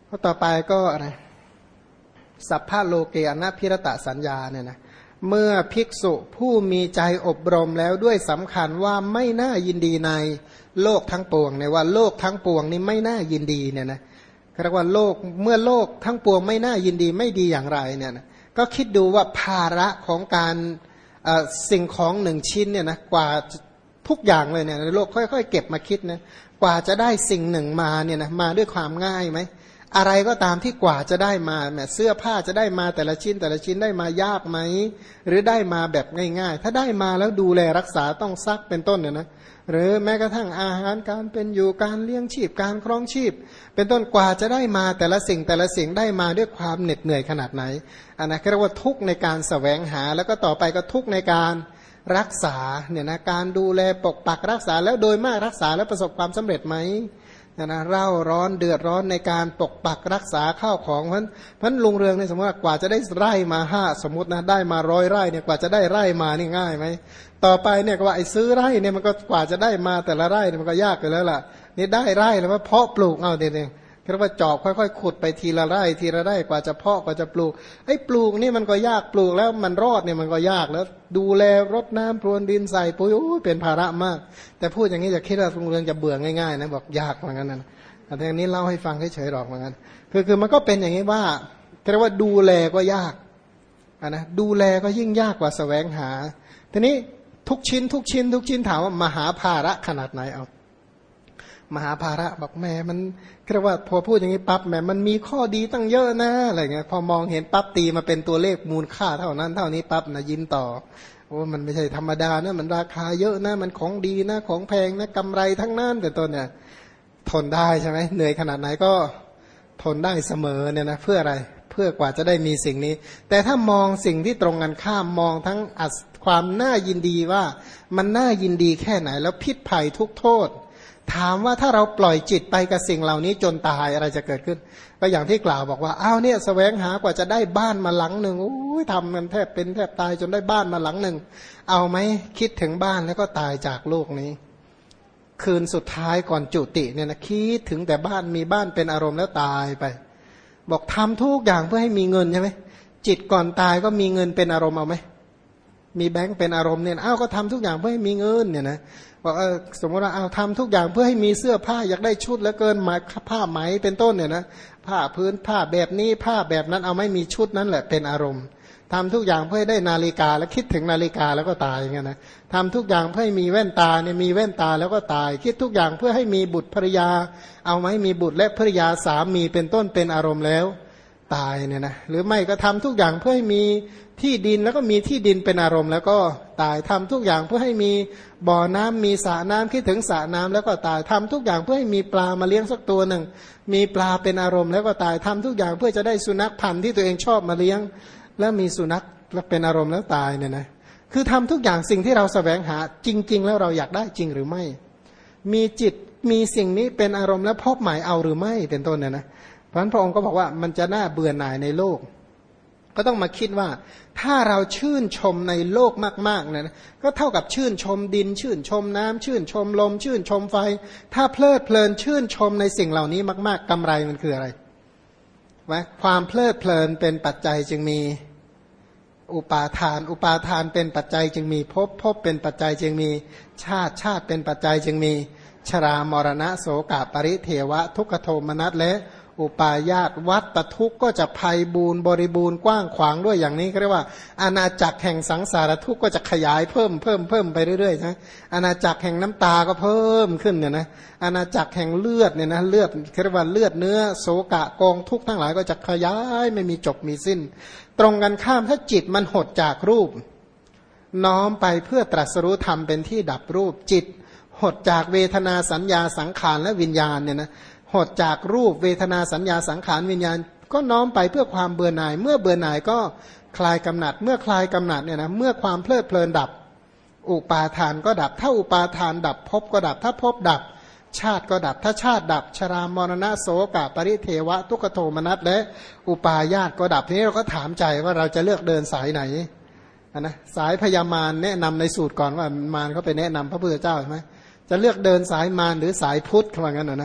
ข้อต่อไปก็อะไรสัพพะโลเกอนัพพิรตสัญญาเนี่ยนะเมื่อภิกษุผู้มีใจอบรมแล้วด้วยสำคัญว่าไม่น่ายินดีในโลกทั้งปวงเนี่ยว่าโลกทั้งปวงนี่ไม่น่ายินดีเนี่ยนะเรียกว่าโลกเมื่อโลกทั้งปวงไม่น่ายินดีไม่ดีอย่างไรเนี่ยนะก็คิดดูว่าภาระของการสิ่งของหนึ่งชิ้นเนี่ยนะกว่าทุกอย่างเลยเนี่ยในโลกค่อยๆเก็บมาคิดนะกว่าจะได้สิ่งหนึ่งมาเนี่ยนะมาด้วยความง่ายไหมอะไรก็ตามที่กว่าจะได้มาแม้เสื้อผ้าจะได้มาแต่ละชิ้นแต่ละชิ้นได้มายากไหมหรือได้มาแบบง่ายๆถ้าได้มาแล้วดูแลรักษาต้องซักเป็นต้นเนี่ยนะหรือแม้กระทั่งอาหารการเป็นอยู่การเลี้ยงชีพการครองชีพเป็นต้นกว่าจะได้มาแต่ละสิ่งได้มาด้วยความเหน็ดเหนื่อยขนาดไหนอันนั้นเรียกว่าทุกข์ในการแสวงหาแล้วก็ต่อไปก็ทุกข์ในการรักษาเนี่ยนะการดูแลปกปักรักษาแล้วโดยมากรักษาแล้วประสบความสำเร็จไหมนะเร่าร้อนเดือดร้อนในการปกปักรักษาข้าวของเพราะลุงเรืองเนี่ยสมมติว่ากว่าจะได้ไร่มา5สมมตินะได้มา100 ไร่เนี่ยกว่าจะได้ไร่มานี่ง่ายไหมต่อไปเนี่ยก็ว่าไอ้ซื้อไร่เนี่ยมันก็กว่าจะได้มาแต่ละไร่เนี่ยมันก็ยากกันแล้วล่ะนี่ได้ไร่แล้วว่าเพาะปลูกเอาเด็ดเรียกว่าจอบค่อยๆขุดไปทีละไร่ทีละไร่กว่าจะเพาะกว่าจะปลูกไอ้ปลูกนี่มันก็ยากปลูกแล้วมันรอดเนี่ยมันก็ยากแล้วดูแลรดน้ำพรวนดินใส่ปุ๋ยโอ้เป็นภาระมากแต่พูดอย่างนี้จะคิดว่าลุงเรืองจะเบื่อง่ายๆนะบอกยากเหมือนกันนะแต่อย่างนี้เล่าให้ฟังเฉยๆหรอกเหมือนกันคือมันก็เป็นอย่างนี้ว่าเรียกว่าดูแลก็ยากนะดูแลก็ยิ่งยากกว่าแสวงหาทีนี้ทุกชิ้นถามว่ามหาภาระขนาดไหนเอามหาภาระบอกแม่มันเรียกว่าพอพูดอย่างนี้ปั๊บแม่มันมีข้อดีตั้งเยอะนะอะไรเงี้ยพอมองเห็นปั๊บตีมาเป็นตัวเลขมูลค่าเท่านั้นเท่านี้ปั๊บนะยิ้มต่อโอ้มันไม่ใช่ธรรมดานะมันราคาเยอะนะมันของดีนะของแพงนะกำไรทั้งนั้นแต่ต้นเนี่ยทนได้ใช่ไหมเหนื่อยขนาดไหนก็ทนได้เสมอเนี่ยนะเพื่ออะไรเพื่อกว่าจะได้มีสิ่งนี้แต่ถ้ามองสิ่งที่ตรงกันข้ามมองทั้งความน่ายินดีว่ามันน่ายินดีแค่ไหนแล้วพิษภัยทุกโทษถามว่าถ้าเราปล่อยจิตไปกับสิ่งเหล่านี้จนตายอะไรจะเกิดขึ้นก็อย่างที่กล่าวบอกว่าอ้าวเนี่ยแสวงหากว่าจะได้บ้านมาหลังหนึ่งโอ้ยทำมันแทบเป็นแทบตายจนได้บ้านมาหลังหนึ่งเอาไหมคิดถึงบ้านแล้วก็ตายจากโลกนี้คืนสุดท้ายก่อนจุติเนี่ยนะคิดถึงแต่บ้านมีบ้านเป็นอารมณ์แล้วตายไปบอกทำทุกอย่างเพื่อให้มีเงินใช่ไหมจิตก่อนตายก็มีเงินเป็นอารมณ์เอาไหมมีแบงค์เป็นอารมณ์เนี่ยอ้าวก็ทำทุกอย่างเพื่อให้มีเงินเนี่ยนะบอกสมมติว่าเอาทำทุกอย่างเพื่อให้มีเสื้อผ้าอยากได้ชุดแล้วเกินมาผ้าไหมเป็นต้นเนี่ยนะผ้าพื้นผ้าแบบนี้ผ้าแบบนั้นเอาไม่มีชุดนั้นแหละเป็นอารมณ์ทำทุกอย่างเพื่อให้ได้นาฬิกาแล้วคิดถึงนาฬิกาแล้วก็ตายอย่างเงี้ยนะทำทุกอย่างเพื่อให้มีแว่นตาเนี่ยมีแว่นตาแล้วก็ตายคิดทุกอย่างเพื่อให้มีบุตรภริยาเอาไหมมีบุตรและภริยาสามีเป็นต้นเป็นอารมณ์แล้วตายเนี่ยนะหรือไม่ก็ทำทุกอย่างเพื่อให้มีที่ดินแล้วก็มีที่ดินเป็นอารมณ์แล้วก็ตายทำทุกอย่างเพื่อให้มีบ่อน้ำมีสระน้ำคิดถึงสระน้ำแล้วก็ตายทำทุกอย่างเพื่อให้มีปลามาเลี้ยงสักตัวหนึ่งมีปลาเป็นอารมณ์แล้วก็ตายทำทุกอย่างเพื่อจะได้สุนัขพันธุ์ที่ตัวเองชอบมาเลี้ยงแล้วมีสุนัขเป็นอารมณ์แล้วตายเนี่ยนะคือทำทุกอย่างสิ่งที่เราแสวงหาจริงๆแล้วเราอยากได้จริงหรือไม่มีจิตมีสิ่งนี้เป็นอารมณ์แล้วพบหมายเอาหรือไม่เป็นต้นเนี่ยนะเพราะฉะนั้นพระองค์ก็บอกว่ามันจะน่าเบื่อหน่ายในโลกก็ต้องมาคิดว่าถ้าเราชื่นชมในโลกมากๆเนี่ยนะก็เท่ากับชื่นชมดินชื่นชมน้ำชื่นชมลมชื่นชมไฟถ้าเพลิดเพลินชื่นชมในสิ่งเหล่านี้มากๆกำไรมันคืออะไรวะความเพลิดเพลินเป็นปัจจัยจึงมีอุปาทานเป็นปัจจัยจึงมีภพเป็นปัจจัยจึงมีชาติเป็นปัจจัยจึงมีชรามรณะโสกปริเทวะทุกขโทมนัสและอุปาญาตวัฏทุกข์ก็จะไพบูรณ์บริบูรณ์กว้างขวางด้วยอย่างนี้เรียกว่าอาณาจักรแห่งสังสารทุกข์ก็จะขยายเพิ่มไปเรื่อยๆใช่อาณาจักรแห่งน้ำตาก็เพิ่มขึ้นเนี่ยนะอาณาจักรแห่งเลือดเนี่ยนะเลือดเรียกว่าเลือดเนื้อโสกะกองทุกข์ทั้งหลายก็จะขยายไม่มีจบมีสิ้นตรงกันข้ามถ้าจิตมันหดจากรูปน้อมไปเพื่อตรัสรู้ธรรมเป็นที่ดับรูปจิตหดจากเวทนาสัญญาสังขารและวิญญาณเนี่ยนะหดจากรูปเวทนาสัญญาสังขารวิญญาณก็น้อมไปเพื่อความเบื่อหน่ายเมื่อเบื่อหน่ายก็คลายกำหนัดเมื่อคลายกำหนัดเนี่ยนะเมื่อความเพลิดเพลินดับอุปาทานก็ดับถ้าอุปาทานดับภพก็ดับถ้าภพดับชาติก็ดับถ้าชาติดับชรามรณะโสกปริเทวะทุกขโทมนัสและอุปาญาตก็ดับทีนี้เราก็ถามใจว่าเราจะเลือกเดินสายไหนนะสายพญามารแนะนำในสูตรก่อนว่ามารเขาไปแนะนำพระพุทธเจ้าใช่ไหมจะเลือกเดินสายมารหรือสายพุทธว่างั้นนะ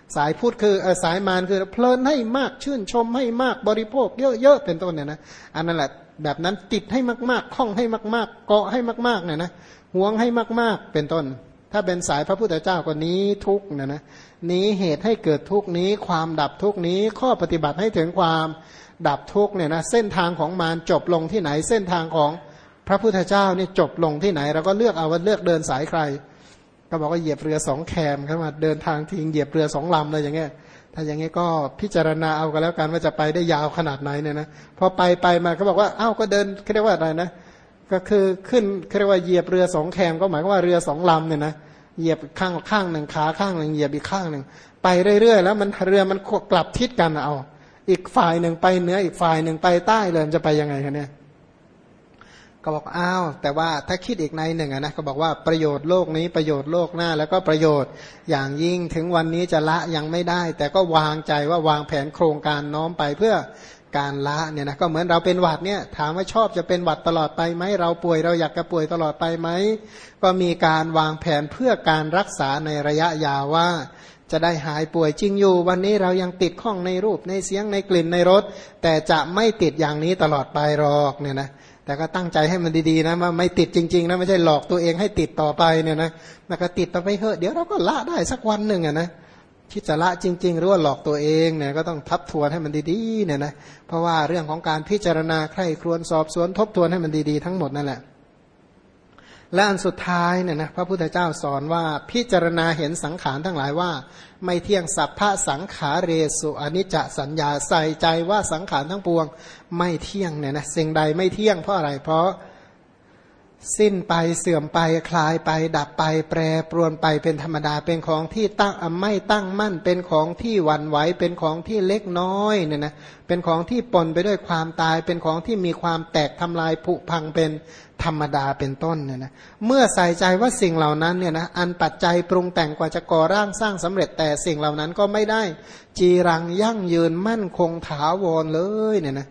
สายพุทธคือสายมารคือเพลินให้มากชื่นชมให้มากบริโภคเยอะๆเป็นต้นเนี่ยนะอันนั้นแหละแบบนั้นติดให้มากๆคล้องให้มากๆเกาะให้มากๆเนี่ยนะหวงให้มากๆเป็นต้นถ้าเป็นสายพระพุทธเจ้าก็นี้ทุกเนี่ยนะนี้เหตุให้เกิดทุกนี้ความดับทุกนี้ข้อปฏิบัติให้ถึงความดับทุกเนี่ยนะเส้นทางของมารจบลงที่ไหนเส้นทางของพระพุทธเจ้านี่จบลงที่ไหนเราก็เลือกเอาว่าเลือกเดินสายใครก็บอกว่าเหยียบเรือ2แคมครับว่าเดินทางทิ้งเหยียบเรือ2ลำเลยอย่างเงี้ยถ้าอย่างเงี้ยก็พิจารณาเอากันแล้วกันว่าจะไปได้ยาวขนาดไหนเนี่ยนะพอไปมาเขาบอกว่าอ้าวก็เดินเรียกว่าอะไรนะก็คือขึ้นเรียกว่าเหยียบเรือ2แคมก็หมายความว่าเรือ2ลำเนี่ยนะเหยียบข้างหนึ่งขาข้างหนึ่งเหยียบอีกข้างหนึ่งไปเรื่อยๆแล้วมันเรือมันกลับทิศกันเอาอีกฝ่ายหนึ่งไปเหนืออีกฝ่ายหนึ่งไปใต้เลยจะไปยังไงคะเนี่ยก็บอกอ้าวแต่ว่าถ้าคิดอีกในหนึ่งนะก็บอกว่าประโยชน์โลกนี้ประโยชน์โลกหน้าแล้วก็ประโยชน์อย่างยิ่งถึงวันนี้จะละยังไม่ได้แต่ก็วางใจว่าวางแผนโครงการน้อมไปเพื่อการละเนี่ยนะก็เหมือนเราเป็นหวัดเนี่ยถามว่าชอบจะเป็นหวัดตลอดไปไหมเราป่วยเราอยากจะป่วยตลอดไปไหมก็มีการวางแผนเพื่อการรักษาในระยะยาวว่าจะได้หายป่วยจริงอยู่วันนี้เรายังติดข้องในรูปในเสียงในกลิ่นในรสแต่จะไม่ติดอย่างนี้ตลอดไปหรอกเนี่ยนะแต่ก็ตั้งใจให้มันดีๆนะว่าไม่ติดจริงๆนะไม่ใช่หลอกตัวเองให้ติดต่อไปเนี่ยนะแล้วก็ติดต่อไปเถอะเดี๋ยวเราก็ละได้สักวันหนึ่งอ่ะนะคิดจะละจริงๆหรือว่าหลอกตัวเองเนี่ยก็ต้องทับทวนให้มันดีๆเนี่ยนะเพราะว่าเรื่องของการพิจารณาใคร่ครวญสอบสวนทบทวนให้มันดีๆทั้งหมดนั่นแหละและอันสุดท้ายเนี่ยนะพระพุทธเจ้าสอนว่าพิจารณาเห็นสังขารทั้งหลายว่าไม่เที่ยงสัพพะสังขาเรสุอนิจจสัญญาใส่ใจว่าสังขารทั้งปวงไม่เที่ยงเนี่ยนะสิ่งใดไม่เที่ยงเพราะอะไรเพราะสิ้นไปเสื่อมไปคลายไปดับไปแปรปรวนไปเป็นธรรมดาเป็นของที่ตั้งไม่ตั้งมั่นเป็นของที่หวั่นไหวเป็นของที่เล็กน้อยเนี่ยนะเป็นของที่ปนไปด้วยความตายเป็นของที่มีความแตกทำลายผุพังเป็นธรรมดาเป็นต้นเนี่ยนะเมื่อใส่ใจว่าสิ่งเหล่านั้นเนี่ยนะอันปัจจัยปรุงแต่งกว่าจะก่อร่างสร้างสำเร็จแต่สิ่งเหล่านั้นก็ไม่ได้จีรังยั่งยืนมั่นคงถาวรเลยเนี่ยนะ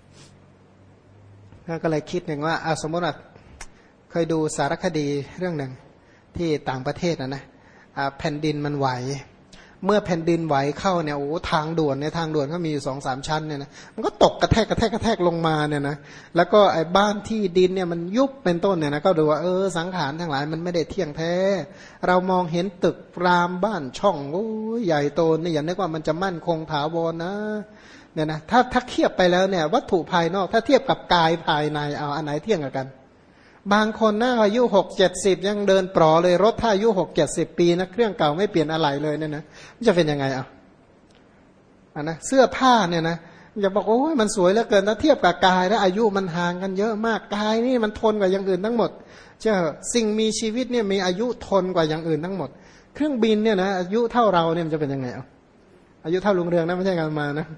ก็เลยคิดอย่างว่าสมมติว่าเคยดูสารคดีเรื่องหนึ่งที่ต่างประเทศนะแผ่นดินมันไหวเมื่อแผ่นดินไหวเข้าเนี่ยโอ้ทางด่วนเนี่ยทางด่วนก็มีอยู่2-3 ชั้นเนี่ยนะมันก็ตกกระแทกลงมาเนี่ยนะแล้วก็ไอ้บ้านที่ดินเนี่ยมันยุบเป็นต้นเนี่ยนะก็ดูว่าสังขารทั้งหลายมันไม่ได้เที่ยงแท้เรามองเห็นตึกรามบ้านช่องโอ้ใหญ่โตนี่อย่านึกว่ามันจะมั่นคงถาวรนะเนี่ยนะถ้าเทียบไปแล้วเนี่ยวัตถุภายนอกถ้าเทียบกับกายภายในเอาอันไหนเที่ยงกันบางคนน่าอายุ60-70ยังเดินปลอเลยรถถ้าอายุ60-70 ปีนะเครื่องเก่าไม่เปลี่ยนอะไรเลยเนี่ยนะมันจะเป็นยังไงนะเสื้อผ้าเนี่ยนะอย่าบอกโอ้ยมันสวยเหลือเกินถ้าเทียบกับกายแล้วอายุมันห่างกันเยอะมากกายนี่มันทนกว่าอย่างอื่นทั้งหมดเจ้าสิ่งมีชีวิตเนี่ยมีอายุทนกว่าอย่างอื่นทั้งหมดเครื่องบินเนี่ยนะอายุเท่าเราเนี่ยมันจะเป็นยังไงอายุเท่าลุงเรืองนะไม่ใช่การมานะ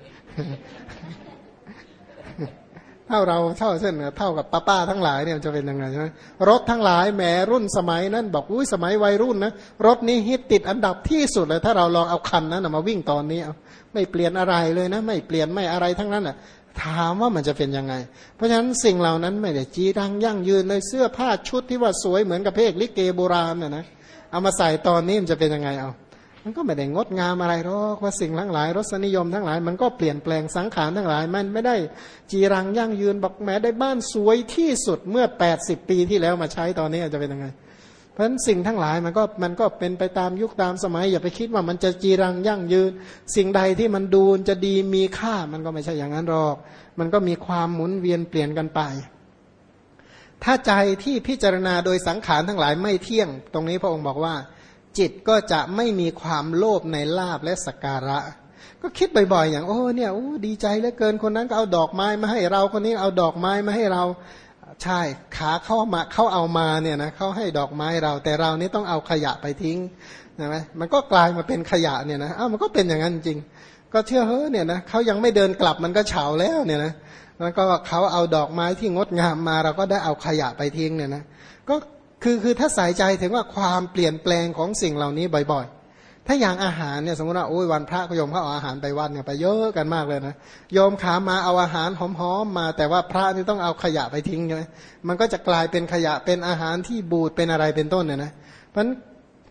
เท่าเราเท่าเส้นเท่ากับป้าทั้งหลายเนี่ยจะเป็นยังไงใช่ไหมรถทั้งหลายแหมรุ่นสมัยนั้นบอกอุ้ยสมัยวัยรุ่นนะรถนี้ฮิตติดอันดับที่สุดเลยถ้าเราลองเอาคันนั้นมาวิ่งตอนนี้ไม่เปลี่ยนอะไรเลยนะไม่เปลี่ยนไม่อะไรทั้งนั้นอ่ะถามว่ามันจะเป็นยังไงเพราะฉะนั้นสิ่งเหล่านั้นไม่ได้จีรังยั่งยืนเลยเสื้อผ้าชุดที่ว่าสวยเหมือนกับเพลงลิเกโบราณน่ะนะเอามาใส่ตอนนี้มันจะเป็นยังไงมันก็ไม่ได้งดงามอะไรหรอกว่าสิ่งทั้งหลายรสนิยมทั้งหลายมันก็เปลี่ยนแปลงสังขารทั้งหลายมันไม่ได้จีรังยั่งยืนบอกแม้ได้บ้านสวยที่สุดเมื่อ80 ปีที่แล้วมาใช้ตอนนี้จะเป็นยังไงเพราะฉะนั้นสิ่งทั้งหลายมันก็เป็นไปตามยุคตามสมัยอย่าไปคิดว่ามันจะจีรังยั่งยืนสิ่งใดที่มันดูจะดีมีค่ามันก็ไม่ใช่อย่างนั้นหรอกมันก็มีความหมุนเวียนเปลี่ยนกันไปถ้าใจที่พิจารณาโดยสังขารทั้งหลายไม่เที่ยงตรงนี้พระองค์บอกว่าจิตก็จะไม่มีความโลภในลาภและสักการะก็คิดบ่อยๆอย่างเนี่ยดีใจเหลือเกินคนนั้นก็เอาดอกไม้มาให้เราคนนี้เอาดอกไม้มาให้เราใช่ขาเขาเอามาเนี่ยนะเขาให้ดอกไม้เราแต่เรานี่ต้องเอาขยะไปทิ้งใช่ไหมมันก็กลายมาเป็นขยะเนี่ยนะมันก็เป็นอย่างนั้นจริงก็เชื่อเนี่ยนะเขายังไม่เดินกลับมันก็เฉาแล้วเนี่ยนะแล้วก็เขาเอาดอกไม้ที่งดงามมาเราก็ได้เอาขยะไปทิ้งเนี่ยนะก็คือถ้าใส่ใจถึงว่าความเปลี่ยนแปลงของสิ่งเหล่านี้บ่อยๆถ้าอย่างอาหารเนี่ยสมมติว่าโอ้ยวันพระก็โยมเขาเอาอาหารไปวัดเนี่ยไปเยอะกันมากเลยนะโยมขามาเอาอาหารหอมๆมาแต่ว่าพระนี่ต้องเอาขยะไปทิ้งใช่ไหมมันก็จะกลายเป็นขยะเป็นอาหารที่บูดเป็นอะไรเป็นต้นเนี่ยนะเพราะ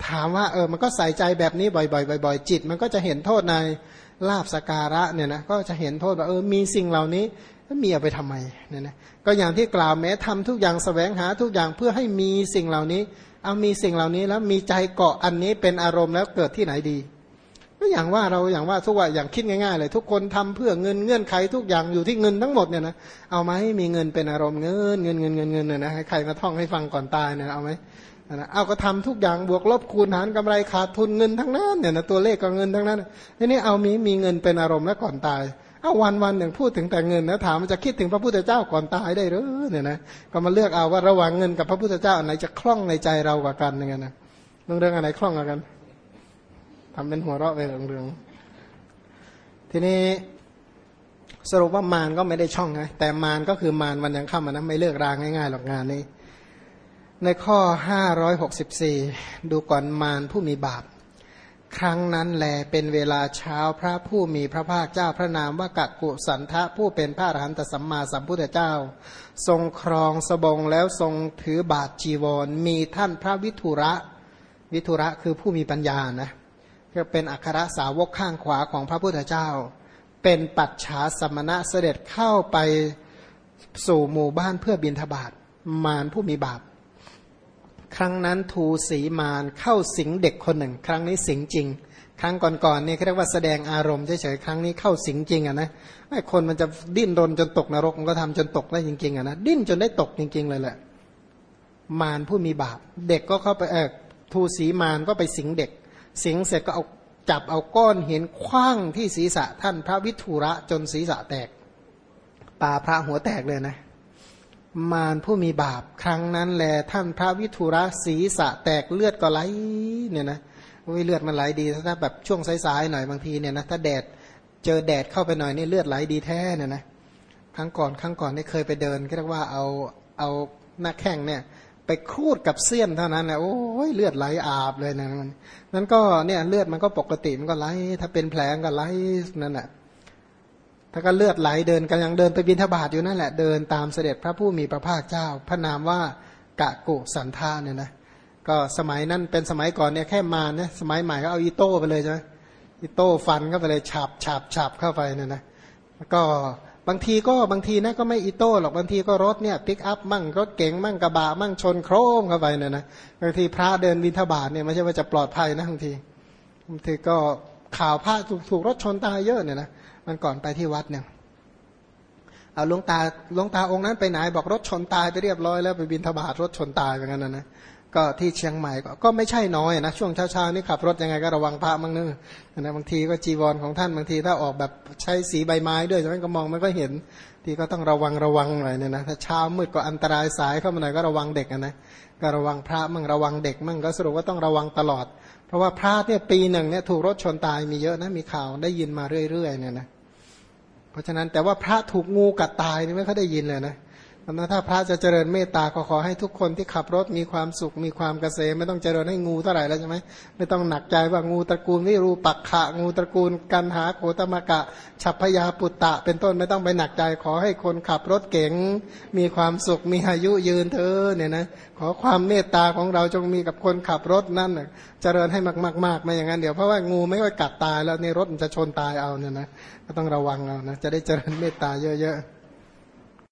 ถามว่ามันก็ใส่ใจแบบนี้บ่อยๆบ่อยๆจิตมันก็จะเห็นโทษในลาภสักการะเนี่ยนะก็จะเห็นโทษว่ามีสิ่งเหล่านี้มีเอาไปทำไมเนี่ยนะก็อย่างที่กล่าวแม้ทำทุกอย่างแสวงหาทุกอย่างเพื่อให้มีสิ่งเหล่านี้เอามีสิ่งเหล่านี้แล้วมีใจเกาะอันนี้เป็นอารมณ์แล้วเกิดที่ไหนดีก็อย่างว่าทุกว่าอย่างคิดง่ายๆเลยทุกคนทำเพื่อเงินเงื่อนไขทุกอย่างอยู่ที่เงินทั้งหมดเนี่ยนะเอาไหมมีเงินเป็นอารมณ์เงินเนี่ยนะให้ใครมาท่องให้ฟังก่อนตายเนี่ยเอาไหมนะเอาก็ทำทุกอย่างบวกลบคูณหารกำไรขาดทุนเงินทั้งนั้นเนี่ยนะตัวเลขก็เงินทั้งนั้นทีนี้เอามีเงินเป็นอารมณ์แล้วก่อนตายเอาวันหนึ่งพูดถึงแต่เงินนะถามมันจะคิดถึงพระพุทธเจ้าก่อนตายได้หรือเนี่ยนะก็มาเลือกเอาว่าระหว่างเงินกับพระพุทธเจ้าอันไหนจะคล่องในใจเรากว่ากันอย่างเงี้ยนะเรื่องอันไหนคล่องกว่ากันทำเป็นหัวเราะไปเรื่องทีนี้สรุปว่ามารก็ไม่ได้ช่องไงแต่มารก็คือมารวันยังค่ำนะไม่เลิกราง่ายๆหรอกงานนี้ในข้อ564ดูก่อนมารผู้มีบาปครั้งนั้นแลเป็นเวลาเช้าพระผู้มีพระภาคเจ้าพระนามว่ากักกุสันทะผู้เป็นพระอรหันตสัมมาสัมพุทธเจ้าทรงครองสบงแล้วทรงถือบาทจีวรมีท่านพระวิทุระคือผู้มีปัญญานะก็เป็นอัครสาวกข้างขวาของพระพุทธเจ้าเป็นปัจฉาสมณะเสด็จเข้าไปสู่หมู่บ้านเพื่อบิณฑบาตมารผู้มีบาปครั้งนั้นทูสีมารเข้าสิงเด็กคนหนึ่งครั้งนี้สิงจริงครั้งก่อนๆนี่เขาเรียกว่าแสดงอารมณ์เฉยๆครั้งนี้เข้าสิงจริงอ่ะนะไอ้คนมันจะดิ้นรนจนตกนรกมันก็ทำจนตกได้จริงๆอ่ะนะดิ้นจนได้ตกจริงๆเลยแหละมารผู้มีบาปเด็กก็เข้าไปทูสีมารก็ไปสิงเด็กสิงเสร็จก็เอาจับเอาก้อนหินขว้างที่ศีรษะท่านพระวิทุระจนศีรษะแตกปาพระหัวแตกเลยนะมารผู้มีบาปครั้งนั้นแลท่านพระวิทุระศีรษะแตกเลือดก็ไหลเนี่ยนะเลือดมันไหลดีถ้าแบบช่วงสายๆหน่อยบางทีเนี่ยนะถ้าแดดเจอแดดเข้าไปหน่อยนี่เลือดไหลดีแท้เนี่ยนะครั้งก่อนนี่เคยไปเดินก็เรียกว่าเอาหน้าแข้งเนี่ยไปครูดกับเสี้ยนเท่านั้นแหละโอ้ยเลือดไหลอาบเลยนะนั้นก็เนี่ยเลือดมันก็ปกติมันก็ไหลถ้าเป็นแผลก็ไหลนั่นแหละถ้าก็เลือดไหลเดินกำลังเดินไปบิณฑบาตอยู่นั่นแหละเดินตามเสด็จพระผู้มีพระภาคเจ้าพระนามว่ากะกุสันทาเนี่ยนะก็สมัยนั้นเป็นสมัยก่อนเนี่ยแค่มาเนี่ยสมัยใหม่ก็เอาอีโต้ไปเลยใช่ไหมอีโต้ฟันเข้าไปเลยฉับเข้าไปเนี่ยนะก็บางทีนะก็ไม่อีโต้หรอกบางทีก็รถเนี่ยปิกอัพมั่งรถเก๋งมั่งกระบะมั่งชนโครมเข้าไปเนี่ยนะบางทีพระเดินบิณฑบาตเนี่ยไม่ใช่ว่าจะปลอดภัยนะบางทีก็ข่าวพระถูกรถชนตายเยอะเนี่ยนะมันก่อนไปที่วัดเนี่ยเอาหลวงตาองค์นั้นไปไหนบอกรถชนตายไปเรียบร้อยแล้วไปบิณฑบาตรถชนตายอย่างนั้นนะก็ที่เชียงใหม่ก็ไม่ใช่น้อยนะช่วงเช้านี่ขับรถยังไงก็ระวังพระมั่งเนอะนะบางทีก็จีวรของท่านบางทีถ้าออกแบบใช้สีใบไม้ด้วยฉะนั้นก็มองไม่ก็เห็นทีก็ต้องระวังหน่อยเนี่ยนะถ้าเช้ามืดก็อันตรายสายเข้ามาหน่อยก็ระวังเด็กนะก็ระวังพระมั่งระวังเด็กมั่งก็สรุปว่าต้องระวังตลอดเพราะว่าพระเนี่ยปีหนึ่งเนี่ยถูกรถชนตายมีเยอะนะมีข่าวได้ยินมาเรื่อยๆเนี่ยนะเพราะฉะนั้นแต่ว่าพระถูกงูกัดตายนี่ไม่ค่อยได้ยินเลยนะถ้าพระจะเจริญเมตตาขอให้ทุกคนที่ขับรถมีความสุขมีความเกษมไม่ต้องเจริญให้งูเท่าไหร่แล้วใช่ไหมไม่ต้องหนักใจว่างูตระกูลวิรูปักขะงูตระกูลกันหาโคตมกะฉัพพยาปุตตะเป็นต้นไม่ต้องไปหนักใจขอให้คนขับรถเก๋งมีความสุขมีอายุยืนเธอเนี่ยนะขอความเมตตาของเราจงมีกับคนขับรถนั่นเจริญให้มากๆไม่อย่างนั้นเดี๋ยวเพราะว่างูไม่ค่อยกัดตายแล้วในรถมันจะชนตายเอาเนี่ยนะก็ต้องระวังเอานะจะได้เจริญเมตตาเยอะๆ